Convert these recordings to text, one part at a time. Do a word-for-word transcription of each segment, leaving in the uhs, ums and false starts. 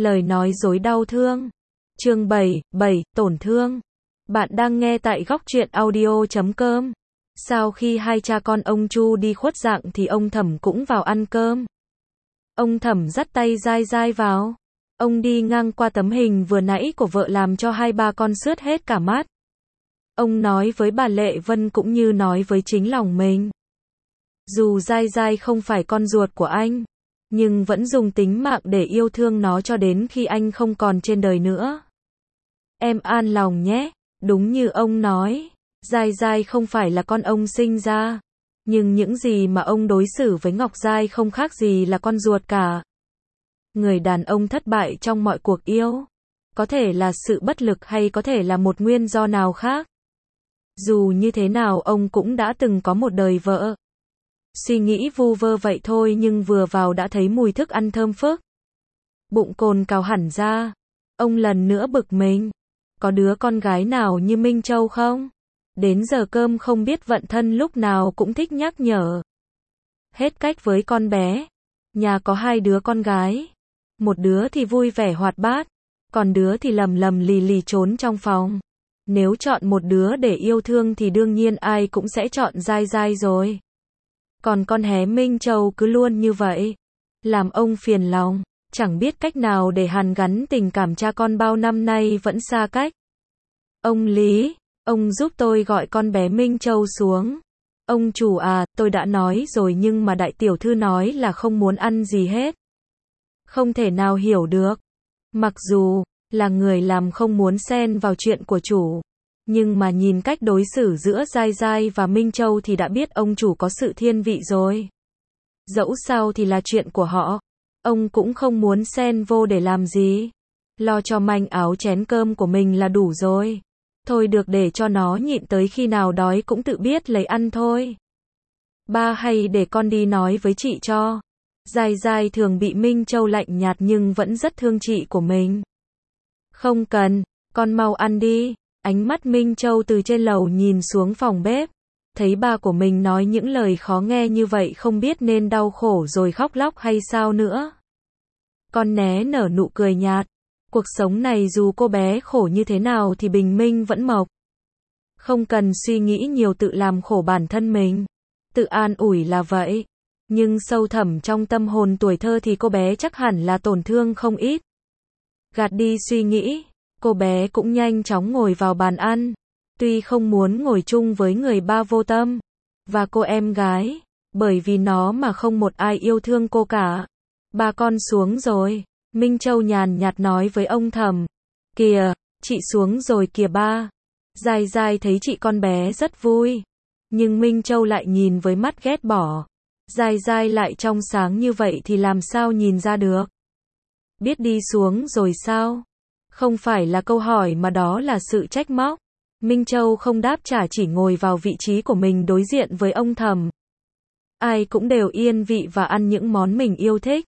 Lời nói dối đau thương. Chương bảy, bảy, tổn thương. Bạn đang nghe tại góc truyện audio chấm com. Sau khi hai cha con ông Chu đi khuất dạng thì ông Thẩm cũng vào ăn cơm. Ông Thẩm dắt tay dai dai vào. Ông đi ngang qua tấm hình vừa nãy của vợ làm cho hai ba con sướt hết cả mắt. Ông nói với bà Lệ Vân cũng như nói với chính lòng mình. Dù dai dai không phải con ruột của anh, nhưng vẫn dùng tính mạng để yêu thương nó cho đến khi anh không còn trên đời nữa. Em an lòng nhé, đúng như ông nói, Giai Giai không phải là con ông sinh ra, nhưng những gì mà ông đối xử với Ngọc Giai không khác gì là con ruột cả. Người đàn ông thất bại trong mọi cuộc yêu, có thể là sự bất lực hay có thể là một nguyên do nào khác. Dù như thế nào ông cũng đã từng có một đời vợ. Suy nghĩ vu vơ vậy thôi nhưng vừa vào đã thấy mùi thức ăn thơm phức. Bụng cồn cào hẳn ra. Ông lần nữa bực mình. Có đứa con gái nào như Minh Châu không? Đến giờ cơm không biết vận thân lúc nào cũng thích nhắc nhở. Hết cách với con bé. Nhà có hai đứa con gái. Một đứa thì vui vẻ hoạt bát, còn đứa thì lầm lầm lì lì trốn trong phòng. Nếu chọn một đứa để yêu thương thì đương nhiên ai cũng sẽ chọn Giai Giai rồi. Còn con hé Minh Châu cứ luôn như vậy, làm ông phiền lòng, chẳng biết cách nào để hàn gắn tình cảm cha con bao năm nay vẫn xa cách. Ông Lý, ông giúp tôi gọi con bé Minh Châu xuống. Ông chủ à, tôi đã nói rồi nhưng mà đại tiểu thư nói là không muốn ăn gì hết. Không thể nào hiểu được. Mặc dù là người làm không muốn xen vào chuyện của chủ, nhưng mà nhìn cách đối xử giữa Giai Giai và Minh Châu thì đã biết ông chủ có sự thiên vị rồi. Dẫu sao thì là chuyện của họ, ông cũng không muốn xen vô để làm gì. Lo cho manh áo chén cơm của mình là đủ rồi. Thôi được để cho nó nhịn tới khi nào đói cũng tự biết lấy ăn thôi. Ba hay để con đi nói với chị cho. Giai Giai thường bị Minh Châu lạnh nhạt nhưng vẫn rất thương chị của mình. Không cần, con mau ăn đi. Ánh mắt Minh Châu từ trên lầu nhìn xuống phòng bếp. Thấy ba của mình nói những lời khó nghe như vậy không biết nên đau khổ rồi khóc lóc hay sao nữa. Con né nở nụ cười nhạt. Cuộc sống này dù cô bé khổ như thế nào thì bình minh vẫn mộc. Không cần suy nghĩ nhiều tự làm khổ bản thân mình. Tự an ủi là vậy. Nhưng sâu thẳm trong tâm hồn tuổi thơ thì cô bé chắc hẳn là tổn thương không ít. Gạt đi suy nghĩ, cô bé cũng nhanh chóng ngồi vào bàn ăn. Tuy không muốn ngồi chung với người ba vô tâm và cô em gái, bởi vì nó mà không một ai yêu thương cô cả. Ba con xuống rồi. Minh Châu nhàn nhạt nói với ông Thẩm. Kìa, chị xuống rồi kìa ba. Giai Giai thấy chị con bé rất vui. Nhưng Minh Châu lại nhìn với mắt ghét bỏ. Giai Giai lại trong sáng như vậy thì làm sao nhìn ra được. Biết đi xuống rồi sao? Không phải là câu hỏi mà đó là sự trách móc. Minh Châu không đáp trả chỉ ngồi vào vị trí của mình đối diện với ông Thẩm. Ai cũng đều yên vị và ăn những món mình yêu thích.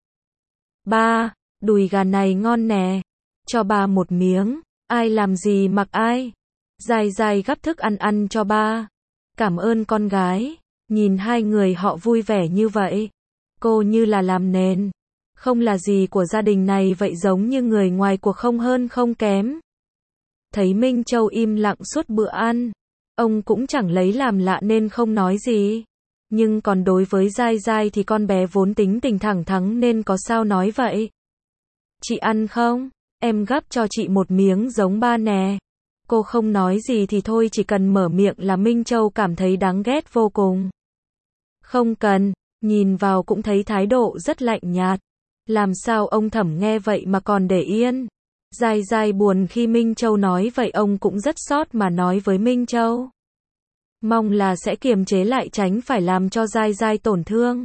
Ba, đùi gà này ngon nè. Cho ba một miếng. Ai làm gì mặc ai. Giai Giai gắp thức ăn ăn cho ba. Cảm ơn con gái. Nhìn hai người họ vui vẻ như vậy. Cô như là làm nền. Không là gì của gia đình này vậy giống như người ngoài cuộc không hơn không kém. Thấy Minh Châu im lặng suốt bữa ăn. Ông cũng chẳng lấy làm lạ nên không nói gì. Nhưng còn đối với Giai Giai thì con bé vốn tính tình thẳng thắn nên có sao nói vậy. Chị ăn không? Em gắp cho chị một miếng giống ba nè. Cô không nói gì thì thôi chỉ cần mở miệng là Minh Châu cảm thấy đáng ghét vô cùng. Không cần, nhìn vào cũng thấy thái độ rất lạnh nhạt. Làm sao ông Thẩm nghe vậy mà còn để yên. Giai Giai buồn khi Minh Châu nói vậy ông cũng rất xót mà nói với Minh Châu. Mong là sẽ kiềm chế lại tránh phải làm cho Giai Giai tổn thương.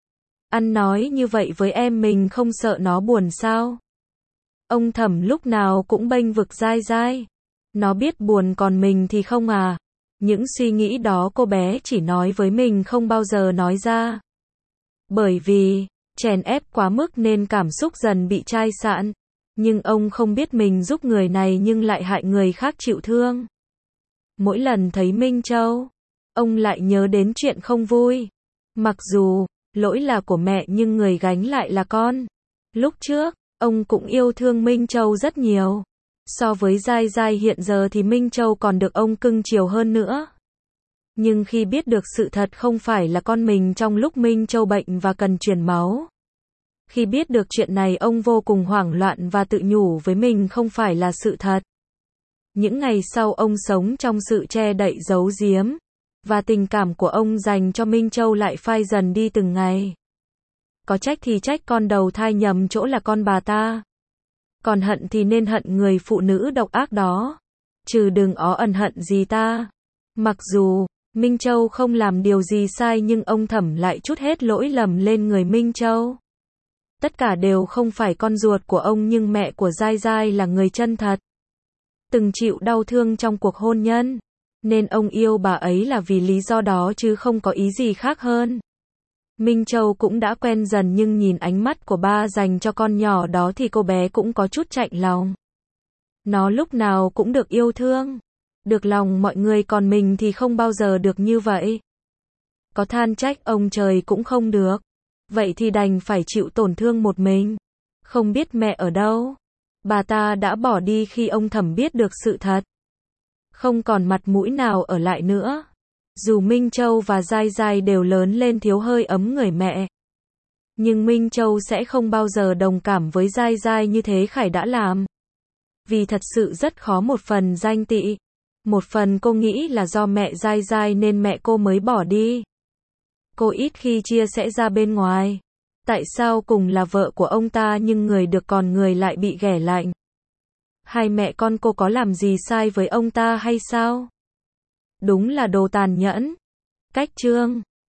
Ăn nói như vậy với em mình không sợ nó buồn sao? Ông Thẩm lúc nào cũng bênh vực Giai Giai. Nó biết buồn còn mình thì không à? Những suy nghĩ đó cô bé chỉ nói với mình không bao giờ nói ra. Bởi vì chèn ép quá mức nên cảm xúc dần bị chai sạn. Nhưng ông không biết mình giúp người này nhưng lại hại người khác chịu thương. Mỗi lần thấy Minh Châu, ông lại nhớ đến chuyện không vui. Mặc dù lỗi là của mẹ nhưng người gánh lại là con. Lúc trước, Ông cũng yêu thương Minh Châu rất nhiều. So với Giai Giai hiện giờ thì Minh Châu còn được ông cưng chiều hơn nữa. Nhưng khi biết được sự thật không phải là con mình trong lúc Minh Châu bệnh và cần truyền máu. Khi biết được chuyện này ông vô cùng hoảng loạn và tự nhủ với mình không phải là sự thật. Những ngày sau ông sống trong sự che đậy giấu giếm. Và tình cảm của ông dành cho Minh Châu lại phai dần đi từng ngày. Có trách thì trách con đầu thai nhầm chỗ là con bà ta. Còn hận thì nên hận người phụ nữ độc ác đó. Trừ đừng ó ẩn hận gì ta. Mặc dù Minh Châu không làm điều gì sai nhưng ông Thẩm lại trút hết lỗi lầm lên người Minh Châu. Tất cả đều không phải con ruột của ông nhưng mẹ của Giai Giai là người chân thật. Từng chịu đau thương trong cuộc hôn nhân. Nên ông yêu bà ấy là vì lý do đó chứ không có ý gì khác hơn. Minh Châu cũng đã quen dần nhưng nhìn ánh mắt của ba dành cho con nhỏ đó thì cô bé cũng có chút chạnh lòng. Nó lúc nào cũng được yêu thương. Được lòng mọi người còn mình thì không bao giờ được như vậy. Có than trách ông trời cũng không được. Vậy thì đành phải chịu tổn thương một mình. Không biết mẹ ở đâu. Bà ta đã bỏ đi khi ông Thẩm biết được sự thật. Không còn mặt mũi nào ở lại nữa. Dù Minh Châu và Giai Giai đều lớn lên thiếu hơi ấm người mẹ. Nhưng Minh Châu sẽ không bao giờ đồng cảm với Giai Giai như thế Khải đã làm. Vì thật sự rất khó, một phần ganh tị. Một phần cô nghĩ là do mẹ Giai Giai nên mẹ cô mới bỏ đi. Cô ít khi chia sẻ ra bên ngoài. Tại sao cùng là vợ của ông ta nhưng người được còn người lại bị ghẻ lạnh? Hai mẹ con cô có làm gì sai với ông ta hay sao? Đúng là đồ tàn nhẫn. Cách chương